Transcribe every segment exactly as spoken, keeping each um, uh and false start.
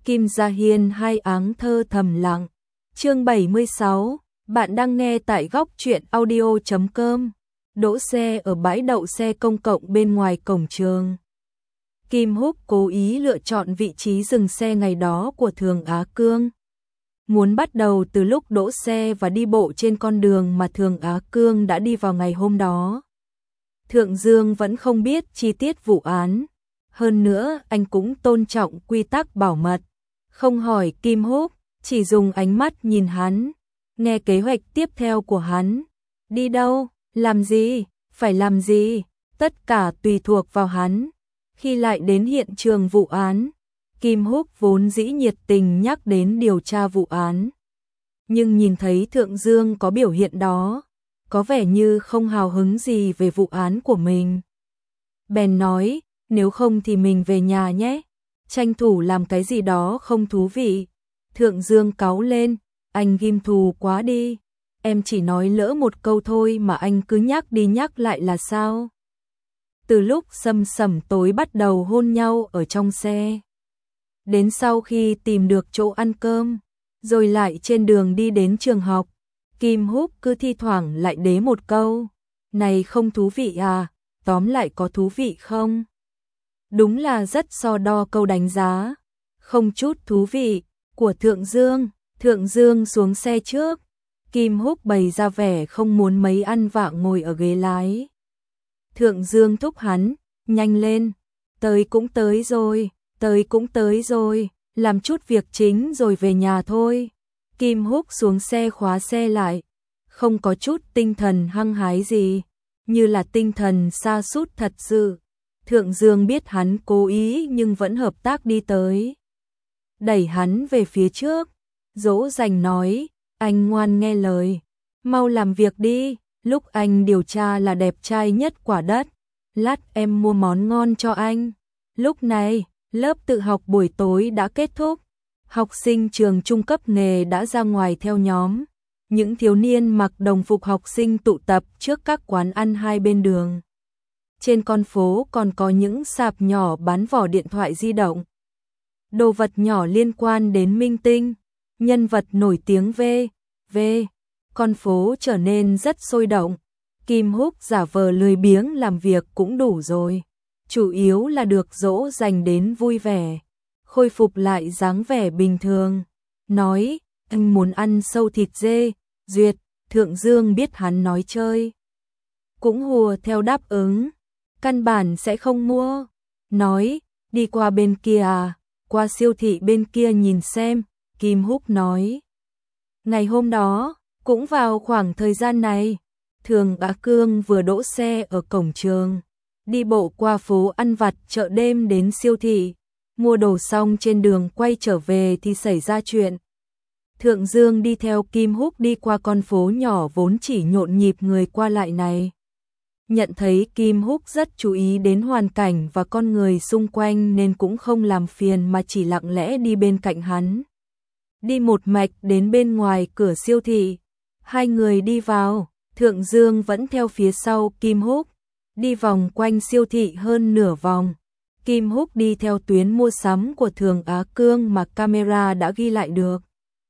Kim Gia Hiên hai áng thơ thầm lặng. Chương bảy mươi sáu, bạn đang nghe tại góc truyện audio chấm com. Đỗ xe ở bãi đậu xe công cộng bên ngoài cổng trường. Kim Húc cố ý lựa chọn vị trí dừng xe ngày đó của Thường Á Cương. Muốn bắt đầu từ lúc đỗ xe và đi bộ trên con đường mà Thường Á Cương đã đi vào ngày hôm đó. Thượng Dương vẫn không biết chi tiết vụ án. Hơn nữa, anh cũng tôn trọng quy tắc bảo mật. Không hỏi Kim Húc, chỉ dùng ánh mắt nhìn hắn. Nghe kế hoạch tiếp theo của hắn. Đi đâu, làm gì, phải làm gì, tất cả tùy thuộc vào hắn. Khi lại đến hiện trường vụ án, Kim Húc vốn dĩ nhiệt tình nhắc đến điều tra vụ án. Nhưng nhìn thấy Thượng Dương có biểu hiện đó, có vẻ như không hào hứng gì về vụ án của mình. Bèn nói, nếu không thì mình về nhà nhé, tranh thủ làm cái gì đó không thú vị. Thượng Dương cáu lên, anh ghim thù quá đi, em chỉ nói lỡ một câu thôi mà anh cứ nhắc đi nhắc lại là sao? Từ lúc sầm sẩm tối bắt đầu hôn nhau ở trong xe, đến sau khi tìm được chỗ ăn cơm, rồi lại trên đường đi đến trường học, Kim Húc cứ thi thoảng lại đế một câu, này không thú vị à, tóm lại có thú vị không? Đúng là rất so đo câu đánh giá, không chút thú vị, của Thượng Dương. Thượng Dương xuống xe trước, Kim Húc bày ra vẻ không muốn mấy ăn vạ ngồi ở ghế lái. Thượng Dương thúc hắn, nhanh lên, tới cũng tới rồi, tới cũng tới rồi, làm chút việc chính rồi về nhà thôi. Kim Húc xuống xe khóa xe lại, không có chút tinh thần hăng hái gì, như là tinh thần sa sút thật sự. Thượng Dương biết hắn cố ý nhưng vẫn hợp tác đi tới. Đẩy hắn về phía trước, dỗ dành nói, anh ngoan nghe lời, mau làm việc đi, lúc anh điều tra là đẹp trai nhất quả đất, lát em mua món ngon cho anh. Lúc này, lớp tự học buổi tối đã kết thúc, học sinh trường trung cấp nghề đã ra ngoài theo nhóm. Những thiếu niên mặc đồng phục học sinh tụ tập trước các quán ăn hai bên đường. Trên con phố còn có những sạp nhỏ bán vỏ điện thoại di động. Đồ vật nhỏ liên quan đến minh tinh, nhân vật nổi tiếng v. v. Con phố trở nên rất sôi động. Kim Húc giả vờ lười biếng làm việc cũng đủ rồi. Chủ yếu là được dỗ dành đến vui vẻ, khôi phục lại dáng vẻ bình thường. Nói, anh muốn ăn sâu thịt dê, duyệt. Thượng Dương biết hắn nói chơi, cũng hùa theo đáp ứng, căn bản sẽ không mua. Nói, đi qua bên kia à, qua siêu thị bên kia nhìn xem. Kim Húc nói, ngày hôm đó, cũng vào khoảng thời gian này, Thường Á Cương vừa đỗ xe ở cổng trường, đi bộ qua phố ăn vặt chợ đêm đến siêu thị, mua đồ xong trên đường quay trở về thì xảy ra chuyện. Thượng Dương đi theo Kim Húc đi qua con phố nhỏ vốn chỉ nhộn nhịp người qua lại này. Nhận thấy Kim Húc rất chú ý đến hoàn cảnh và con người xung quanh nên cũng không làm phiền mà chỉ lặng lẽ đi bên cạnh hắn. Đi một mạch đến bên ngoài cửa siêu thị, hai người đi vào, Thượng Dương vẫn theo phía sau Kim Húc, đi vòng quanh siêu thị hơn nửa vòng. Kim Húc đi theo tuyến mua sắm của Thường Á Cương mà camera đã ghi lại được.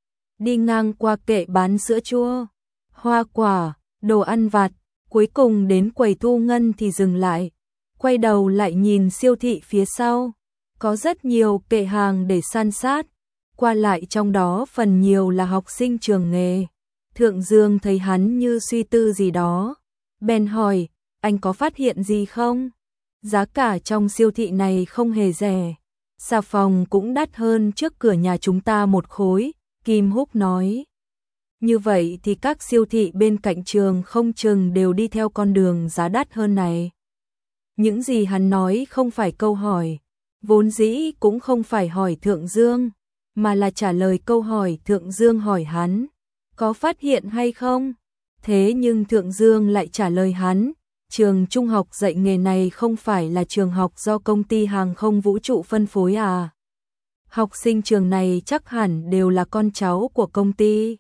Đi ngang qua kệ bán sữa chua, hoa quả, đồ ăn vặt, cuối cùng đến quầy thu ngân thì dừng lại, quay đầu lại nhìn siêu thị phía sau, có rất nhiều kệ hàng để san sát, qua lại trong đó phần nhiều là học sinh trường nghề. Thượng Dương thấy hắn như suy tư gì đó, bèn hỏi, anh có phát hiện gì không? Giá cả trong siêu thị này không hề rẻ, xà phòng cũng đắt hơn trước cửa nhà chúng ta một khối. Kim Húc nói, như vậy thì các siêu thị bên cạnh trường không chừng đều đi theo con đường giá đắt hơn này. Những gì hắn nói không phải câu hỏi, vốn dĩ cũng không phải hỏi Thượng Dương, mà là trả lời câu hỏi Thượng Dương hỏi hắn, có phát hiện hay không? Thế nhưng Thượng Dương lại trả lời hắn, trường trung học dạy nghề này không phải là trường học do công ty hàng không vũ trụ phân phối à? Học sinh trường này chắc hẳn đều là con cháu của công ty.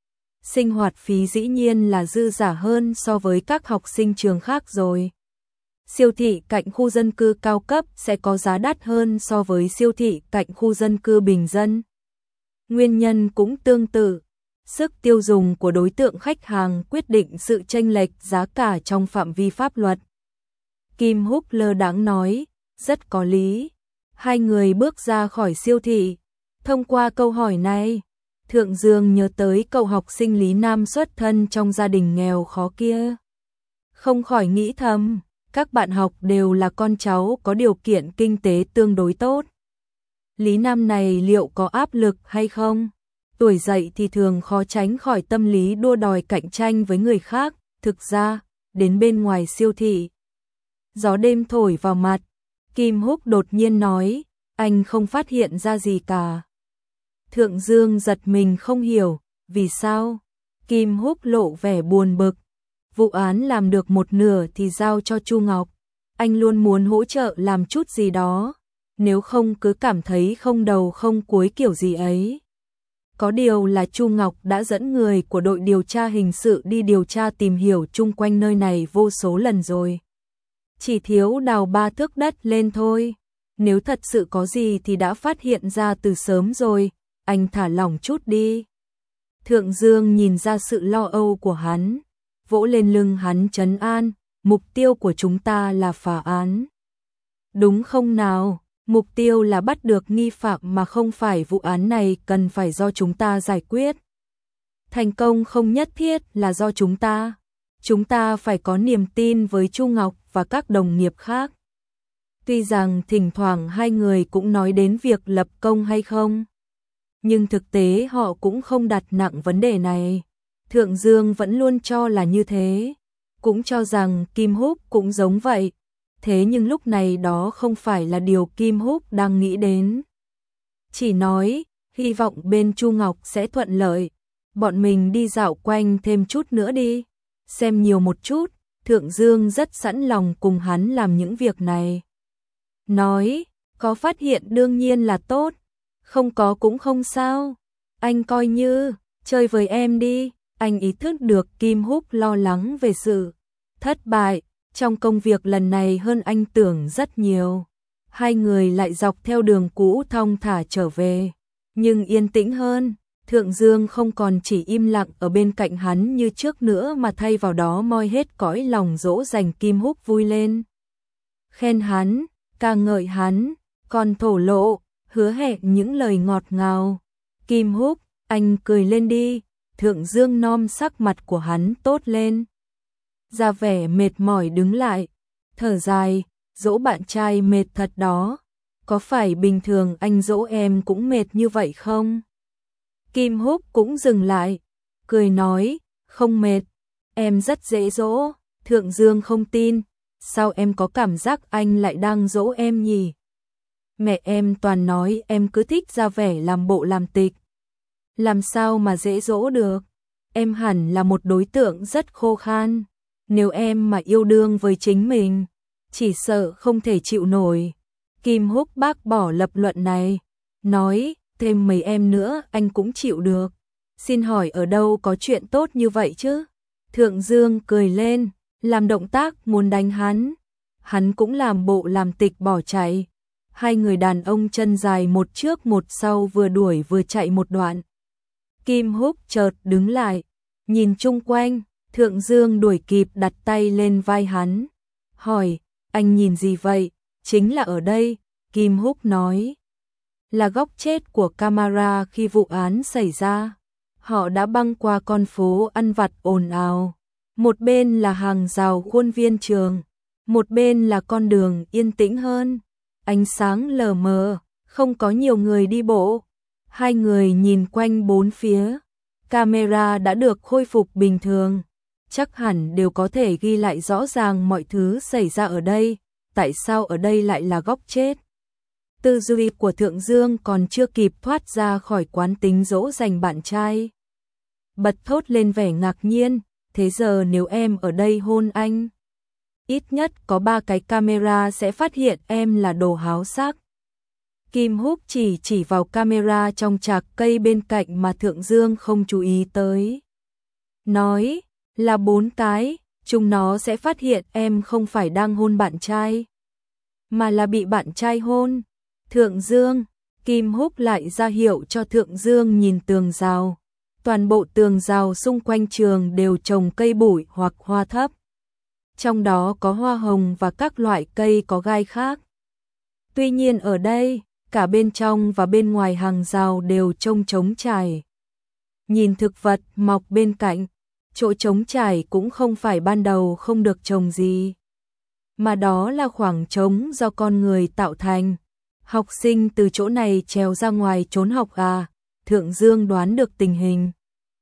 Sinh hoạt phí dĩ nhiên là dư giả hơn so với các học sinh trường khác rồi. siêu thị cạnh khu dân cư cao cấp sẽ có giá đắt hơn so với siêu thị cạnh khu dân cư bình dân. Nguyên nhân cũng tương tự, sức tiêu dùng của đối tượng khách hàng quyết định sự chênh lệch giá cả trong phạm vi pháp luật. Kim Húc lơ đãng nói, rất có lý. Hai người bước ra khỏi siêu thị. Thông qua câu hỏi này, Thượng Dương nhớ tới cậu học sinh Lý Nam xuất thân trong gia đình nghèo khó kia. Không khỏi nghĩ thầm, các bạn học đều là con cháu có điều kiện kinh tế tương đối tốt. Lý Nam này liệu có áp lực hay không? Tuổi dậy thì thường khó tránh khỏi tâm lý đua đòi cạnh tranh với người khác. Thực ra, đến bên ngoài siêu thị, gió đêm thổi vào mặt, Kim Húc đột nhiên nói, anh không phát hiện ra gì cả. Thượng Dương giật mình không hiểu, vì sao? Kim Húc lộ vẻ buồn bực. Vụ án làm được một nửa thì giao cho Chu Ngọc. Anh luôn muốn hỗ trợ làm chút gì đó, nếu không cứ cảm thấy không đầu không cuối kiểu gì ấy. Có điều là Chu Ngọc đã dẫn người của đội điều tra hình sự đi điều tra tìm hiểu chung quanh nơi này vô số lần rồi. Chỉ thiếu đào ba thước đất lên thôi. Nếu thật sự có gì thì đã phát hiện ra từ sớm rồi, anh thả lỏng chút đi. Thượng Dương nhìn ra sự lo âu của hắn, vỗ lên lưng hắn trấn an, mục tiêu của chúng ta là phá án. Đúng không nào? Mục tiêu là bắt được nghi phạm mà không phải vụ án này cần phải do chúng ta giải quyết. Thành công không nhất thiết là do chúng ta. Chúng ta phải có niềm tin với Chu Ngọc và các đồng nghiệp khác. Tuy rằng thỉnh thoảng hai người cũng nói đến việc lập công hay không, nhưng thực tế họ cũng không đặt nặng vấn đề này. Thượng Dương vẫn luôn cho là như thế, cũng cho rằng Kim Húc cũng giống vậy. Thế nhưng lúc này đó không phải là điều Kim Húc đang nghĩ đến. Chỉ nói, hy vọng bên Chu Ngọc sẽ thuận lợi. Bọn mình đi dạo quanh thêm chút nữa đi. Xem nhiều một chút, Thượng Dương rất sẵn lòng cùng hắn làm những việc này. Nói, có phát hiện đương nhiên là tốt, không có cũng không sao. Anh coi như, chơi với em đi. Anh ý thức được Kim Húc lo lắng về sự thất bại trong công việc lần này hơn anh tưởng rất nhiều. Hai người lại dọc theo đường cũ thong thả trở về, nhưng yên tĩnh hơn. Thượng Dương không còn chỉ im lặng ở bên cạnh hắn như trước nữa mà thay vào đó moi hết cõi lòng dỗ dành Kim Húc vui lên. Khen hắn, ca ngợi hắn, còn thổ lộ, hứa hẹn những lời ngọt ngào. Kim Húc, anh cười lên đi. Thượng Dương nom sắc mặt của hắn tốt lên. Ra vẻ mệt mỏi đứng lại, thở dài, dỗ bạn trai mệt thật đó. Có phải bình thường anh dỗ em cũng mệt như vậy không? Kim Húc cũng dừng lại, cười nói, không mệt, em rất dễ dỗ. Thượng Dương không tin, sao em có cảm giác anh lại đang dỗ em nhỉ? Mẹ em toàn nói em cứ thích ra vẻ làm bộ làm tịch. Làm sao mà dễ dỗ được? Em hẳn là một đối tượng rất khô khan. Nếu em mà yêu đương với chính mình, chỉ sợ không thể chịu nổi. Kim Húc bác bỏ lập luận này, nói, thêm mấy em nữa anh cũng chịu được. Xin hỏi ở đâu có chuyện tốt như vậy chứ? Thượng Dương cười lên, làm động tác muốn đánh hắn. Hắn cũng làm bộ làm tịch bỏ chạy. Hai người đàn ông chân dài một trước một sau vừa đuổi vừa chạy một đoạn. Kim Húc chợt đứng lại, nhìn chung quanh. Thượng Dương đuổi kịp đặt tay lên vai hắn, hỏi, anh nhìn gì vậy? Chính là ở đây, Kim Húc nói. Là góc chết của camera khi vụ án xảy ra. Họ đã băng qua con phố ăn vặt ồn ào. Một bên là hàng rào khuôn viên trường, một bên là con đường yên tĩnh hơn. Ánh sáng lờ mờ, không có nhiều người đi bộ. Hai người nhìn quanh bốn phía. Camera đã được khôi phục bình thường. Chắc hẳn đều có thể ghi lại rõ ràng mọi thứ xảy ra ở đây. Tại sao ở đây lại là góc chết? Tư duy của Thượng Dương còn chưa kịp thoát ra khỏi quán tính dỗ dành bạn trai. Bật thốt lên vẻ ngạc nhiên, thế giờ nếu em ở đây hôn anh, ít nhất có ba cái camera sẽ phát hiện em là đồ háo sắc. Kim Húc chỉ chỉ vào camera trong trạc cây bên cạnh mà Thượng Dương không chú ý tới. Nói, là bốn cái, chúng nó sẽ phát hiện em không phải đang hôn bạn trai, mà là bị bạn trai hôn. Thượng Dương, Kim Húc lại ra hiệu cho Thượng Dương nhìn tường rào. Toàn bộ tường rào xung quanh trường đều trồng cây bụi hoặc hoa thấp. Trong đó có hoa hồng và các loại cây có gai khác. Tuy nhiên ở đây, cả bên trong và bên ngoài hàng rào đều trông trống trải. Nhìn thực vật mọc bên cạnh, chỗ trống trải cũng không phải ban đầu không được trồng gì, mà đó là khoảng trống do con người tạo thành. Học sinh từ chỗ này trèo ra ngoài trốn học à? Thượng Dương đoán được tình hình.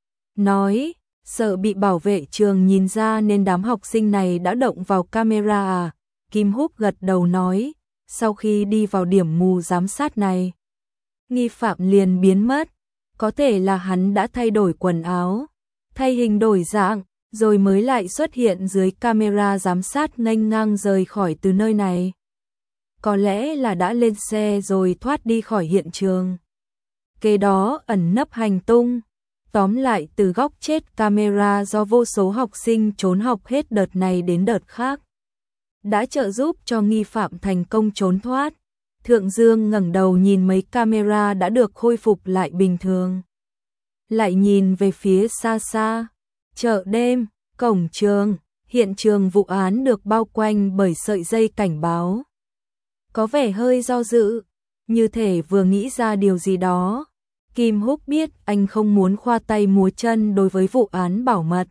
Nói, sợ bị bảo vệ trường nhìn ra nên đám học sinh này đã động vào camera à? Kim Húc gật đầu nói, sau khi đi vào điểm mù giám sát này, nghi phạm liền biến mất. Có thể là hắn đã thay đổi quần áo, thay hình đổi dạng, rồi mới lại xuất hiện dưới camera giám sát nghênh ngang rời khỏi từ nơi này. Có lẽ là đã lên xe rồi thoát đi khỏi hiện trường. Kế đó ẩn nấp hành tung. Tóm lại từ góc chết camera do vô số học sinh trốn học hết đợt này đến đợt khác, đã trợ giúp cho nghi phạm thành công trốn thoát. Thượng Dương ngẩng đầu nhìn mấy camera đã được khôi phục lại bình thường. Lại nhìn về phía xa xa, chợ đêm, cổng trường, hiện trường vụ án được bao quanh bởi sợi dây cảnh báo. Có vẻ hơi do dự, như thể vừa nghĩ ra điều gì đó. Kim Húc biết anh không muốn khoa tay múa chân đối với vụ án bảo mật.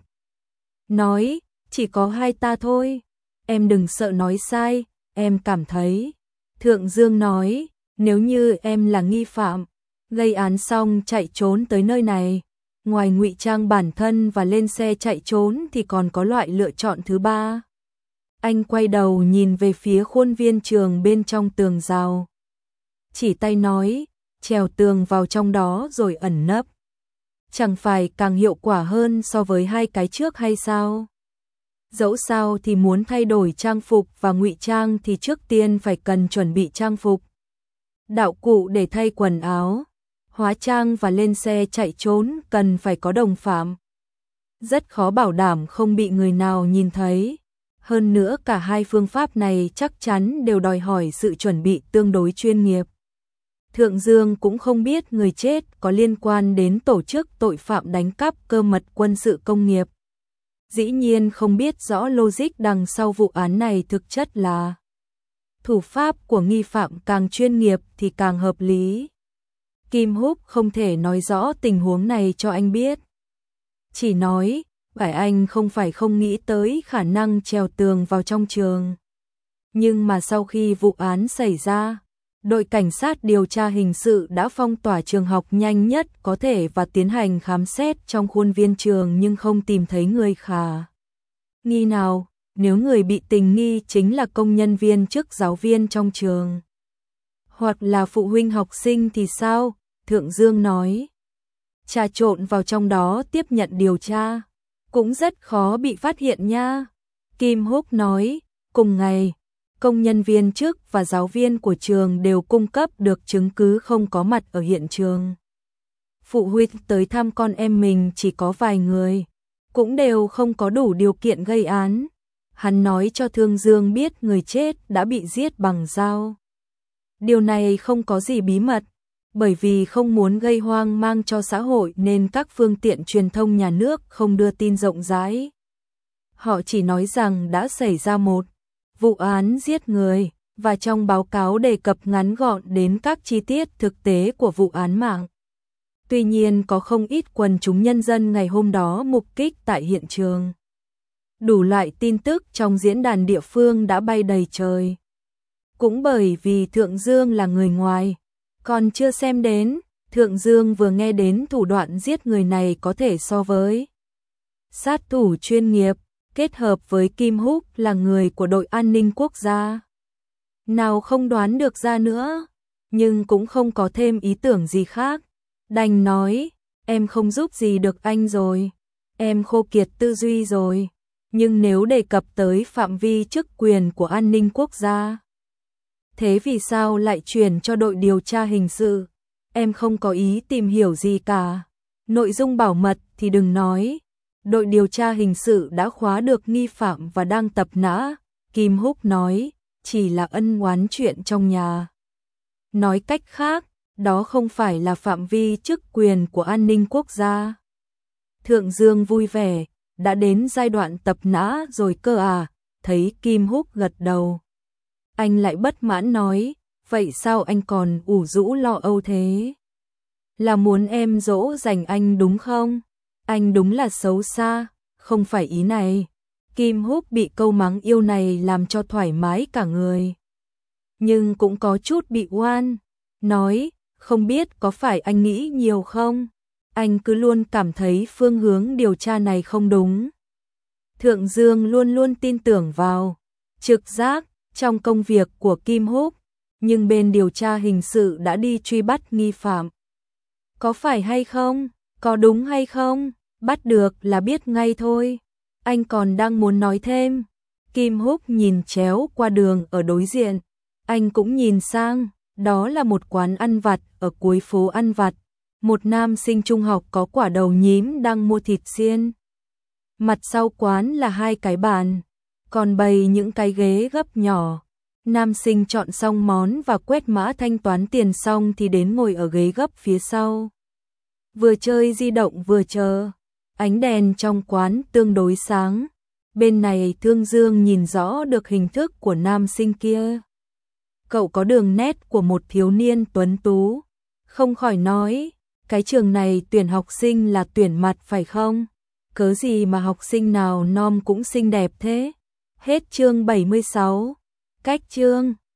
Nói, chỉ có hai ta thôi, em đừng sợ nói sai, em cảm thấy. Thượng Dương nói, nếu như em là nghi phạm, gây án xong chạy trốn tới nơi này, ngoài ngụy trang bản thân và lên xe chạy trốn thì còn có loại lựa chọn thứ ba. Anh quay đầu nhìn về phía khuôn viên trường bên trong tường rào. Chỉ tay nói, trèo tường vào trong đó rồi ẩn nấp. Chẳng phải càng hiệu quả hơn so với hai cái trước hay sao? Dẫu sao thì muốn thay đổi trang phục và ngụy trang thì trước tiên phải cần chuẩn bị trang phục, đạo cụ để thay quần áo, hóa trang và lên xe chạy trốn cần phải có đồng phạm. Rất khó bảo đảm không bị người nào nhìn thấy. Hơn nữa cả hai phương pháp này chắc chắn đều đòi hỏi sự chuẩn bị tương đối chuyên nghiệp. Thượng Dương cũng không biết người chết có liên quan đến tổ chức tội phạm đánh cắp cơ mật quân sự công nghiệp. Dĩ nhiên không biết rõ logic đằng sau vụ án này thực chất là. Thủ pháp của nghi phạm càng chuyên nghiệp thì càng hợp lý. Kim Húc không thể nói rõ tình huống này cho anh biết. Chỉ nói, phải anh không phải không nghĩ tới khả năng trèo tường vào trong trường. Nhưng mà sau khi vụ án xảy ra, đội cảnh sát điều tra hình sự đã phong tỏa trường học nhanh nhất có thể và tiến hành khám xét trong khuôn viên trường nhưng không tìm thấy người khả nghi nào. Nếu người bị tình nghi chính là công nhân viên chức giáo viên trong trường, hoặc là phụ huynh học sinh thì sao? Thượng Dương nói. Trà trộn vào trong đó tiếp nhận điều tra, cũng rất khó bị phát hiện nha. Kim Húc nói, cùng ngày, công nhân viên chức và giáo viên của trường đều cung cấp được chứng cứ không có mặt ở hiện trường. Phụ huynh tới thăm con em mình chỉ có vài người, cũng đều không có đủ điều kiện gây án. Hắn nói cho Thương Dương biết người chết đã bị giết bằng dao. Điều này không có gì bí mật, bởi vì không muốn gây hoang mang cho xã hội nên các phương tiện truyền thông nhà nước không đưa tin rộng rãi. Họ chỉ nói rằng đã xảy ra một vụ án giết người, và trong báo cáo đề cập ngắn gọn đến các chi tiết thực tế của vụ án mạng. Tuy nhiên có không ít quần chúng nhân dân ngày hôm đó mục kích tại hiện trường. Đủ loại tin tức trong diễn đàn địa phương đã bay đầy trời. Cũng bởi vì Thượng Dương là người ngoài, còn chưa xem đến, Thượng Dương vừa nghe đến thủ đoạn giết người này có thể so với sát thủ chuyên nghiệp, kết hợp với Kim Húc là người của đội an ninh quốc gia. Nào không đoán được ra nữa, nhưng cũng không có thêm ý tưởng gì khác. Đành nói, em không giúp gì được anh rồi, em khô kiệt tư duy rồi. Nhưng nếu đề cập tới phạm vi chức quyền của an ninh quốc gia, thế vì sao lại chuyển cho đội điều tra hình sự? Em không có ý tìm hiểu gì cả. Nội dung bảo mật thì đừng nói. đội điều tra hình sự đã khóa được nghi phạm và đang tập nã. Kim Húc nói, chỉ là ân oán chuyện trong nhà. Nói cách khác, đó không phải là phạm vi chức quyền của an ninh quốc gia. Thượng Dương vui vẻ, đã đến giai đoạn tập nã rồi cơ à, thấy Kim Húc gật đầu. Anh lại bất mãn nói, vậy sao anh còn ủ rũ lo âu thế? Là muốn em dỗ dành anh đúng không? Anh đúng là xấu xa, không phải ý này. Kim Húc bị câu mắng yêu này làm cho thoải mái cả người. Nhưng cũng có chút bị oan. Nói, không biết có phải anh nghĩ nhiều không? Anh cứ luôn cảm thấy phương hướng điều tra này không đúng. Thượng Dương luôn luôn tin tưởng vào trực giác trong công việc của Kim Húc, nhưng bên điều tra hình sự đã đi truy bắt nghi phạm. Có phải hay không? Có đúng hay không? Bắt được là biết ngay thôi. Anh còn đang muốn nói thêm. Kim Húc nhìn chéo qua đường ở đối diện. Anh cũng nhìn sang, đó là một quán ăn vặt ở cuối phố ăn vặt. Một nam sinh trung học có quả đầu nhím đang mua thịt xiên. Mặt sau quán là hai cái bàn, còn bày những cái ghế gấp nhỏ. Nam sinh chọn xong món và quét mã thanh toán tiền xong thì đến ngồi ở ghế gấp phía sau. Vừa chơi di động vừa chờ. Ánh đèn trong quán tương đối sáng. Bên này Thương Dương nhìn rõ được hình thức của nam sinh kia. Cậu có đường nét của một thiếu niên tuấn tú. Không khỏi nói, cái trường này tuyển học sinh là tuyển mặt phải không? Cớ gì mà học sinh nào nom cũng xinh đẹp thế? Hết chương bảy mươi sáu. Cách chương